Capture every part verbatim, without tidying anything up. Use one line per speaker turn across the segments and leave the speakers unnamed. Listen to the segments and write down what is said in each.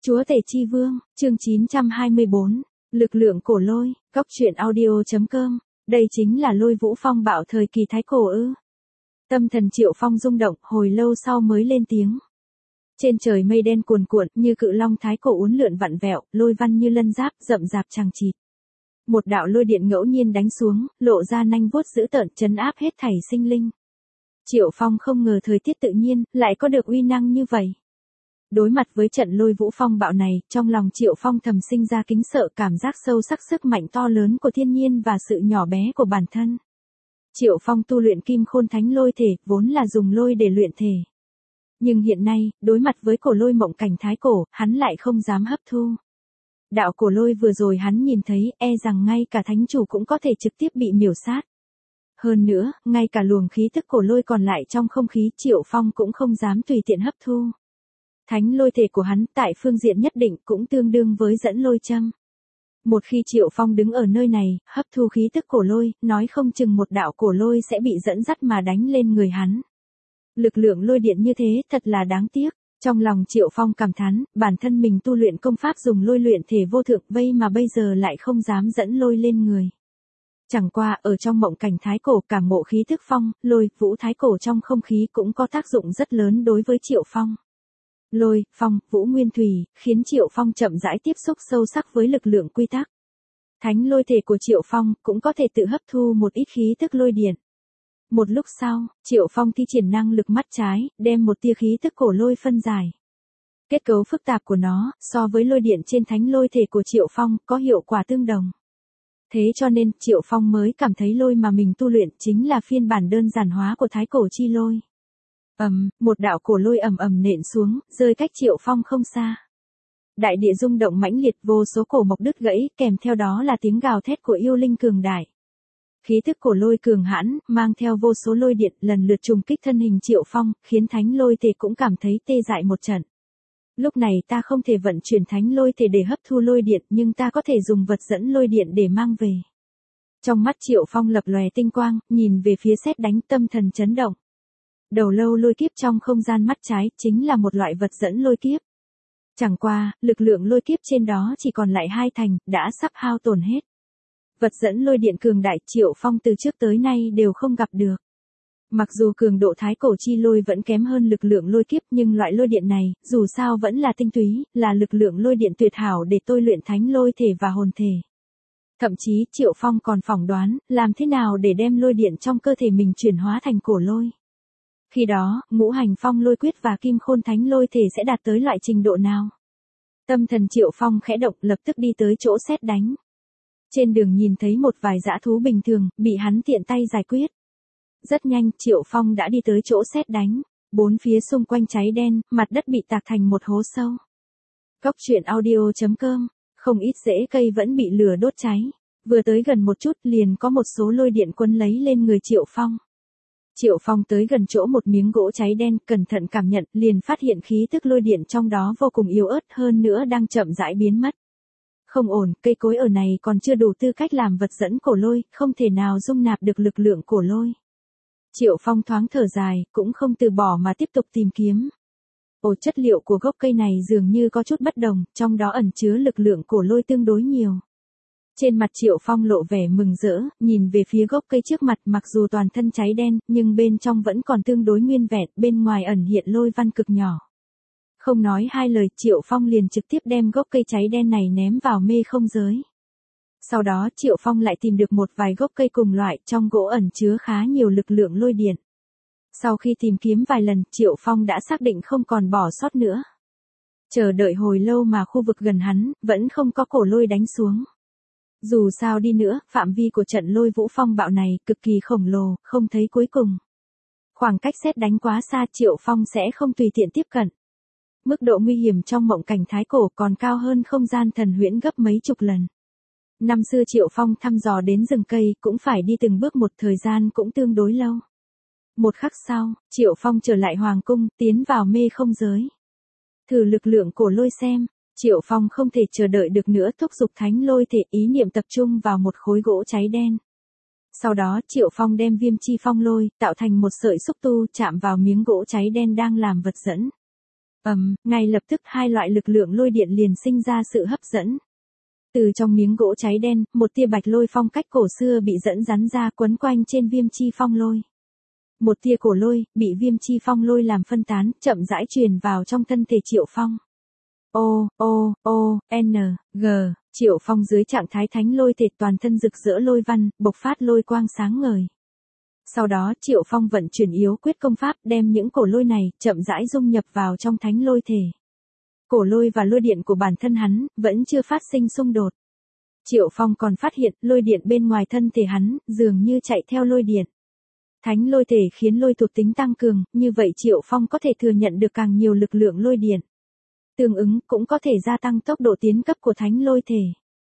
Chúa Tể Chi Vương, chương chín trăm hai mươi bốn, lực lượng cổ lôi, góc truyện audio chấm com, đây chính là lôi vũ phong bạo thời kỳ thái cổ ư. Tâm thần Triệu Phong rung động, hồi lâu sau mới lên tiếng. Trên trời mây đen cuồn cuộn, như cự long thái cổ uốn lượn vặn vẹo, lôi văn như lân giáp, rậm rạp chằng chịt. Một đạo lôi điện ngẫu nhiên đánh xuống, lộ ra nanh vuốt dữ tợn, trấn áp hết thảy sinh linh. Triệu Phong không ngờ thời tiết tự nhiên, lại có được uy năng như vậy. Đối mặt với trận lôi vũ phong bạo này, trong lòng Triệu Phong thầm sinh ra kính sợ, cảm giác sâu sắc sức mạnh to lớn của thiên nhiên và sự nhỏ bé của bản thân. Triệu Phong tu luyện kim khôn thánh lôi thể, vốn là dùng lôi để luyện thể. Nhưng hiện nay, đối mặt với cổ lôi mộng cảnh thái cổ, hắn lại không dám hấp thu. Đạo cổ lôi vừa rồi hắn nhìn thấy, e rằng ngay cả thánh chủ cũng có thể trực tiếp bị miểu sát. Hơn nữa, ngay cả luồng khí tức cổ lôi còn lại trong không khí, Triệu Phong cũng không dám tùy tiện hấp thu. Thánh lôi thể của hắn tại phương diện nhất định cũng tương đương với dẫn lôi châm. Một khi Triệu Phong đứng ở nơi này, hấp thu khí tức cổ lôi, nói không chừng một đạo cổ lôi sẽ bị dẫn dắt mà đánh lên người hắn. Lực lượng lôi điện như thế thật là đáng tiếc. Trong lòng Triệu Phong cảm thán, bản thân mình tu luyện công pháp dùng lôi luyện thể vô thượng, vây mà bây giờ lại không dám dẫn lôi lên người. Chẳng qua ở trong mộng cảnh thái cổ, cảm ngộ khí thức phong, lôi, vũ thái cổ trong không khí cũng có tác dụng rất lớn đối với Triệu Phong. Lôi, phong, vũ nguyên thủy, khiến Triệu Phong chậm rãi tiếp xúc sâu sắc với lực lượng quy tắc. Thánh lôi thể của Triệu Phong cũng có thể tự hấp thu một ít khí tức lôi điện. Một lúc sau, Triệu Phong thi triển năng lực mắt trái, đem một tia khí tức cổ lôi phân giải. Kết cấu phức tạp của nó, so với lôi điện trên thánh lôi thể của Triệu Phong, có hiệu quả tương đồng. Thế cho nên, Triệu Phong mới cảm thấy lôi mà mình tu luyện chính là phiên bản đơn giản hóa của thái cổ chi lôi. Ầm, một đạo cổ lôi ầm ầm nện xuống, rơi cách Triệu Phong không xa. Đại địa rung động mãnh liệt, vô số cổ mộc đứt gãy, kèm theo đó là tiếng gào thét của yêu linh cường đại. Khí tức cổ lôi cường hãn, mang theo vô số lôi điện, lần lượt trùng kích thân hình Triệu Phong, khiến thánh lôi thể cũng cảm thấy tê dại một trận. Lúc này ta không thể vận chuyển thánh lôi thể để hấp thu lôi điện, nhưng ta có thể dùng vật dẫn lôi điện để mang về. Trong mắt Triệu Phong lập lòe tinh quang, nhìn về phía sét đánh, tâm thần chấn động. Đầu lâu lôi kiếp trong không gian mắt trái chính là một loại vật dẫn lôi kiếp. Chẳng qua, lực lượng lôi kiếp trên đó chỉ còn lại hai thành, đã sắp hao tổn hết. Vật dẫn lôi điện cường đại, Triệu Phong từ trước tới nay đều không gặp được. Mặc dù cường độ thái cổ chi lôi vẫn kém hơn lực lượng lôi kiếp, nhưng loại lôi điện này, dù sao vẫn là tinh túy, là lực lượng lôi điện tuyệt hảo để tôi luyện thánh lôi thể và hồn thể. Thậm chí, Triệu Phong còn phỏng đoán, làm thế nào để đem lôi điện trong cơ thể mình chuyển hóa thành cổ lôi. Khi đó, ngũ hành phong lôi quyết và kim khôn thánh lôi thể sẽ đạt tới loại trình độ nào? Tâm thần Triệu Phong khẽ động, lập tức đi tới chỗ sét đánh. Trên đường nhìn thấy một vài dã thú bình thường, bị hắn tiện tay giải quyết. Rất nhanh, Triệu Phong đã đi tới chỗ sét đánh. Bốn phía xung quanh cháy đen, mặt đất bị tạc thành một hố sâu. Góc truyện audio chấm com, không ít rễ cây vẫn bị lửa đốt cháy. Vừa tới gần một chút liền có một số lôi điện quấn lấy lên người Triệu Phong. Triệu Phong tới gần chỗ một miếng gỗ cháy đen, cẩn thận cảm nhận, liền phát hiện khí tức lôi điện trong đó vô cùng yếu ớt, hơn nữa đang chậm rãi biến mất. Không ổn, cây cối ở này còn chưa đủ tư cách làm vật dẫn cổ lôi, không thể nào dung nạp được lực lượng cổ lôi. Triệu Phong thoáng thở dài, cũng không từ bỏ mà tiếp tục tìm kiếm. Ồ, chất liệu của gốc cây này dường như có chút bất đồng, trong đó ẩn chứa lực lượng cổ lôi tương đối nhiều. Trên mặt Triệu Phong lộ vẻ mừng rỡ, nhìn về phía gốc cây trước mặt, mặc dù toàn thân cháy đen, nhưng bên trong vẫn còn tương đối nguyên vẹn, bên ngoài ẩn hiện lôi văn cực nhỏ. Không nói hai lời, Triệu Phong liền trực tiếp đem gốc cây cháy đen này ném vào mê không giới. Sau đó Triệu Phong lại tìm được một vài gốc cây cùng loại, trong gỗ ẩn chứa khá nhiều lực lượng lôi điện. Sau khi tìm kiếm vài lần, Triệu Phong đã xác định không còn bỏ sót nữa. Chờ đợi hồi lâu mà khu vực gần hắn, vẫn không có cổ lôi đánh xuống. Dù sao đi nữa, phạm vi của trận lôi vũ phong bạo này cực kỳ khổng lồ, không thấy cuối cùng. Khoảng cách sét đánh quá xa, Triệu Phong sẽ không tùy tiện tiếp cận. Mức độ nguy hiểm trong mộng cảnh thái cổ còn cao hơn không gian thần huyễn gấp mấy chục lần. Năm xưa Triệu Phong thăm dò đến rừng cây cũng phải đi từng bước, một thời gian cũng tương đối lâu. Một khắc sau, Triệu Phong trở lại hoàng cung, tiến vào mê không giới. Thử lực lượng cổ lôi xem. Triệu Phong không thể chờ đợi được nữa, thúc giục thánh lôi thể, ý niệm tập trung vào một khối gỗ cháy đen. Sau đó Triệu Phong đem viêm chi phong lôi, tạo thành một sợi xúc tu chạm vào miếng gỗ cháy đen đang làm vật dẫn. Ầm, ngay lập tức hai loại lực lượng lôi điện liền sinh ra sự hấp dẫn. Từ trong miếng gỗ cháy đen, một tia bạch lôi phong cách cổ xưa bị dẫn rắn ra quấn quanh trên viêm chi phong lôi. Một tia cổ lôi, bị viêm chi phong lôi làm phân tán, chậm rãi truyền vào trong thân thể Triệu Phong. O, O, O, N, G, Triệu Phong dưới trạng thái thánh lôi thể toàn thân rực rỡ lôi văn, bộc phát lôi quang sáng ngời. Sau đó Triệu Phong vận chuyển yếu quyết công pháp đem những cổ lôi này chậm rãi dung nhập vào trong thánh lôi thể. Cổ lôi và lôi điện của bản thân hắn vẫn chưa phát sinh xung đột. Triệu Phong còn phát hiện lôi điện bên ngoài thân thể hắn dường như chạy theo lôi điện. Thánh lôi thể khiến lôi thuộc tính tăng cường, như vậy Triệu Phong có thể thừa nhận được càng nhiều lực lượng lôi điện. Tương ứng cũng có thể gia tăng tốc độ tiến cấp của thánh lôi thể.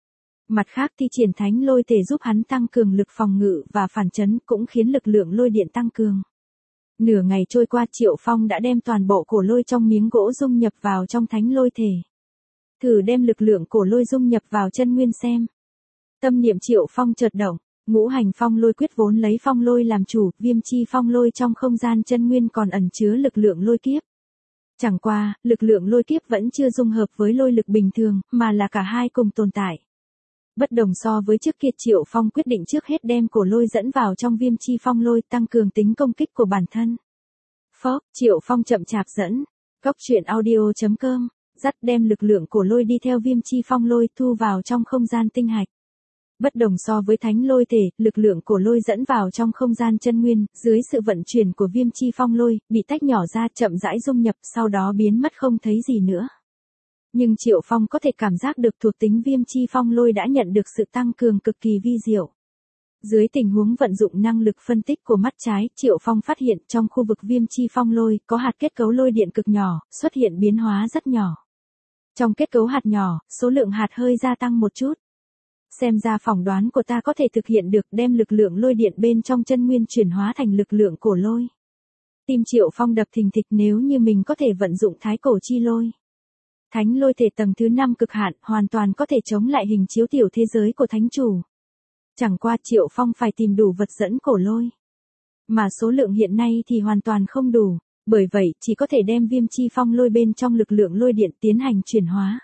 Mặt khác thi triển thánh lôi thể giúp hắn tăng cường lực phòng ngự và phản chấn cũng khiến lực lượng lôi điện tăng cường. Nửa ngày trôi qua Triệu Phong đã đem toàn bộ cổ lôi trong miếng gỗ dung nhập vào trong thánh lôi thể. Thử đem lực lượng cổ lôi dung nhập vào chân nguyên xem. Tâm niệm Triệu Phong chợt động, ngũ hành phong lôi quyết vốn lấy phong lôi làm chủ, viêm chi phong lôi trong không gian chân nguyên còn ẩn chứa lực lượng lôi kiếp. Chẳng qua, lực lượng lôi kiếp vẫn chưa dung hợp với lôi lực bình thường, mà là cả hai cùng tồn tại. Bất đồng so với trước kia Triệu Phong quyết định trước hết đem cổ lôi dẫn vào trong viêm chi phong lôi tăng cường tính công kích của bản thân. Phó, Triệu Phong chậm chạp dẫn. Góc truyện audio chấm com, dắt đem lực lượng cổ lôi đi theo viêm chi phong lôi thu vào trong không gian tinh hạch. Bất đồng so với thánh lôi thể, lực lượng cổ lôi dẫn vào trong không gian chân nguyên, dưới sự vận chuyển của viêm chi phong lôi, bị tách nhỏ ra chậm rãi dung nhập sau đó biến mất không thấy gì nữa. Nhưng Triệu Phong có thể cảm giác được thuộc tính viêm chi phong lôi đã nhận được sự tăng cường cực kỳ vi diệu. Dưới tình huống vận dụng năng lực phân tích của mắt trái, Triệu Phong phát hiện trong khu vực viêm chi phong lôi có hạt kết cấu lôi điện cực nhỏ, xuất hiện biến hóa rất nhỏ. Trong kết cấu hạt nhỏ, số lượng hạt hơi gia tăng một chút. Xem ra phỏng đoán của ta có thể thực hiện được đem lực lượng lôi điện bên trong chân nguyên chuyển hóa thành lực lượng cổ lôi. Tim Triệu Phong đập thình thịch nếu như mình có thể vận dụng thái cổ chi lôi. Thánh lôi thể tầng thứ năm cực hạn hoàn toàn có thể chống lại hình chiếu tiểu thế giới của thánh chủ. Chẳng qua Triệu Phong phải tìm đủ vật dẫn cổ lôi. Mà số lượng hiện nay thì hoàn toàn không đủ, bởi vậy chỉ có thể đem viêm chi phong lôi bên trong lực lượng lôi điện tiến hành chuyển hóa.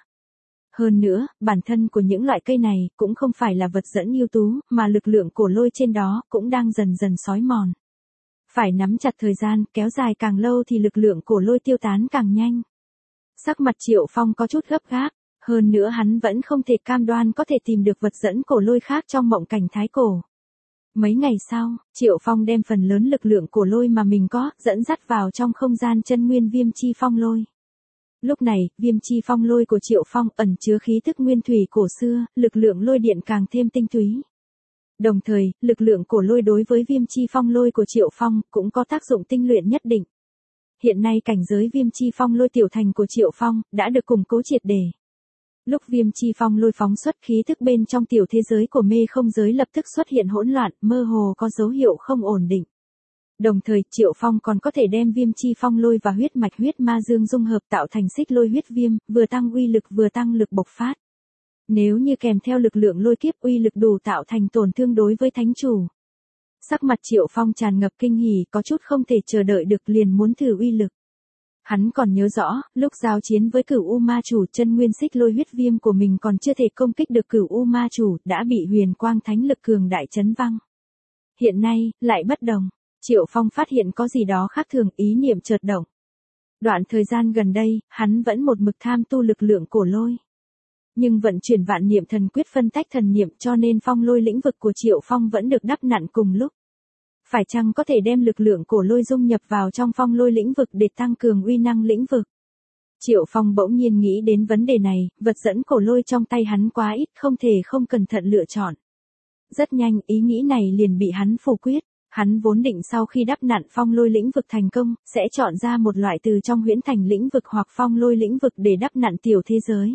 Hơn nữa, bản thân của những loại cây này cũng không phải là vật dẫn ưu tú, mà lực lượng cổ lôi trên đó cũng đang dần dần xói mòn. Phải nắm chặt thời gian, kéo dài càng lâu thì lực lượng cổ lôi tiêu tán càng nhanh. Sắc mặt Triệu Phong có chút gấp gáp, hơn nữa hắn vẫn không thể cam đoan có thể tìm được vật dẫn cổ lôi khác trong mộng cảnh thái cổ. Mấy ngày sau, Triệu Phong đem phần lớn lực lượng cổ lôi mà mình có, dẫn dắt vào trong không gian chân nguyên viêm chi phong lôi. Lúc này, viêm chi phong lôi của Triệu Phong ẩn chứa khí thức nguyên thủy cổ xưa, lực lượng lôi điện càng thêm tinh túy. Đồng thời, lực lượng cổ lôi đối với viêm chi phong lôi của Triệu Phong cũng có tác dụng tinh luyện nhất định. Hiện nay cảnh giới viêm chi phong lôi tiểu thành của Triệu Phong đã được củng cố triệt để. Lúc viêm chi phong lôi phóng xuất khí thức bên trong tiểu thế giới của mê không giới lập tức xuất hiện hỗn loạn, mơ hồ có dấu hiệu không ổn định. Đồng thời, Triệu Phong còn có thể đem viêm chi phong lôi và huyết mạch huyết ma dương dung hợp tạo thành xích lôi huyết viêm, vừa tăng uy lực vừa tăng lực bộc phát. Nếu như kèm theo lực lượng lôi kiếp uy lực đủ tạo thành tổn thương đối với thánh chủ. Sắc mặt Triệu Phong tràn ngập kinh hỉ, có chút không thể chờ đợi được liền muốn thử uy lực. Hắn còn nhớ rõ, lúc giao chiến với cửu U ma chủ chân nguyên xích lôi huyết viêm của mình còn chưa thể công kích được cửu U ma chủ, đã bị huyền quang thánh lực cường đại chấn văng. Hiện nay, lại bất đồng. Triệu Phong phát hiện có gì đó khác thường, ý niệm chợt động. Đoạn thời gian gần đây, hắn vẫn một mực tham tu lực lượng cổ lôi. Nhưng vận chuyển vạn niệm thần quyết phân tách thần niệm cho nên phong lôi lĩnh vực của Triệu Phong vẫn được đắp nặn cùng lúc. Phải chăng có thể đem lực lượng cổ lôi dung nhập vào trong phong lôi lĩnh vực để tăng cường uy năng lĩnh vực? Triệu Phong bỗng nhiên nghĩ đến vấn đề này, vật dẫn cổ lôi trong tay hắn quá ít, không thể không cẩn thận lựa chọn. Rất nhanh, ý nghĩ này liền bị hắn phủ quyết. Hắn vốn định sau khi đắp nặn phong lôi lĩnh vực thành công, sẽ chọn ra một loại từ trong huyễn thành lĩnh vực hoặc phong lôi lĩnh vực để đắp nặn tiểu thế giới.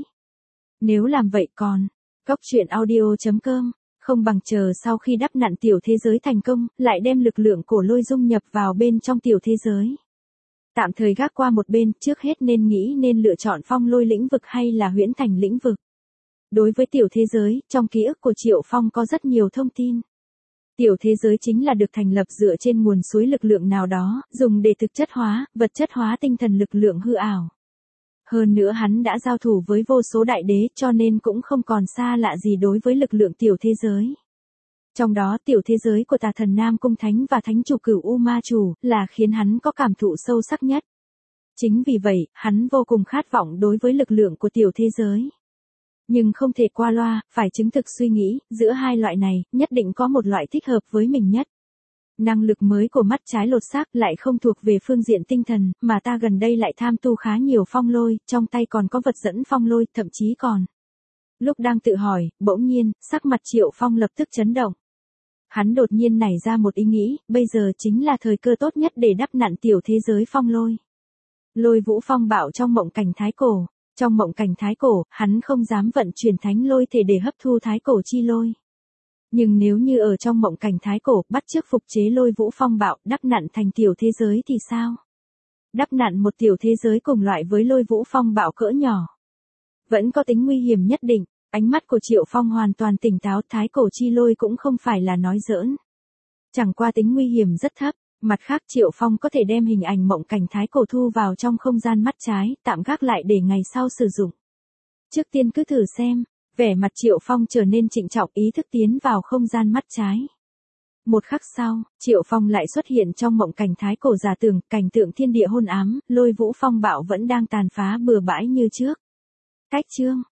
Nếu làm vậy còn, góc truyện audio chấm com, không bằng chờ sau khi đắp nặn tiểu thế giới thành công, lại đem lực lượng cổ lôi dung nhập vào bên trong tiểu thế giới. Tạm thời gác qua một bên, trước hết nên nghĩ nên lựa chọn phong lôi lĩnh vực hay là huyễn thành lĩnh vực. Đối với tiểu thế giới, trong ký ức của Triệu Phong có rất nhiều thông tin. Tiểu thế giới chính là được thành lập dựa trên nguồn suối lực lượng nào đó, dùng để thực chất hóa, vật chất hóa tinh thần lực lượng hư ảo. Hơn nữa hắn đã giao thủ với vô số đại đế cho nên cũng không còn xa lạ gì đối với lực lượng tiểu thế giới. Trong đó tiểu thế giới của tà thần Nam Cung Thánh và thánh chủ Cửu U Ma Chủ là khiến hắn có cảm thụ sâu sắc nhất. Chính vì vậy, hắn vô cùng khát vọng đối với lực lượng của tiểu thế giới. Nhưng không thể qua loa, phải chứng thực suy nghĩ, giữa hai loại này, nhất định có một loại thích hợp với mình nhất. Năng lực mới của mắt trái lột xác lại không thuộc về phương diện tinh thần, mà ta gần đây lại tham tu khá nhiều phong lôi, trong tay còn có vật dẫn phong lôi, thậm chí còn. Lúc đang tự hỏi, bỗng nhiên, sắc mặt Triệu Phong lập tức chấn động. Hắn đột nhiên nảy ra một ý nghĩ, bây giờ chính là thời cơ tốt nhất để đắp nặn tiểu thế giới phong lôi. Lôi vũ phong bạo trong mộng cảnh thái cổ. Trong mộng cảnh thái cổ, hắn không dám vận chuyển thánh lôi thể để hấp thu thái cổ chi lôi. Nhưng nếu như ở trong mộng cảnh thái cổ, bắt chước phục chế lôi vũ phong bạo, đắp nặn thành tiểu thế giới thì sao? Đắp nặn một tiểu thế giới cùng loại với lôi vũ phong bạo cỡ nhỏ. Vẫn có tính nguy hiểm nhất định, ánh mắt của Triệu Phong hoàn toàn tỉnh táo, thái cổ chi lôi cũng không phải là nói giỡn. Chẳng qua tính nguy hiểm rất thấp. Mặt khác Triệu Phong có thể đem hình ảnh mộng cảnh thái cổ thu vào trong không gian mắt trái, tạm gác lại để ngày sau sử dụng. Trước tiên cứ thử xem, vẻ mặt Triệu Phong trở nên trịnh trọng, ý thức tiến vào không gian mắt trái. Một khắc sau, Triệu Phong lại xuất hiện trong mộng cảnh thái cổ giả tưởng, cảnh tượng thiên địa hôn ám, lôi vũ phong bạo vẫn đang tàn phá bừa bãi như trước. Cách chương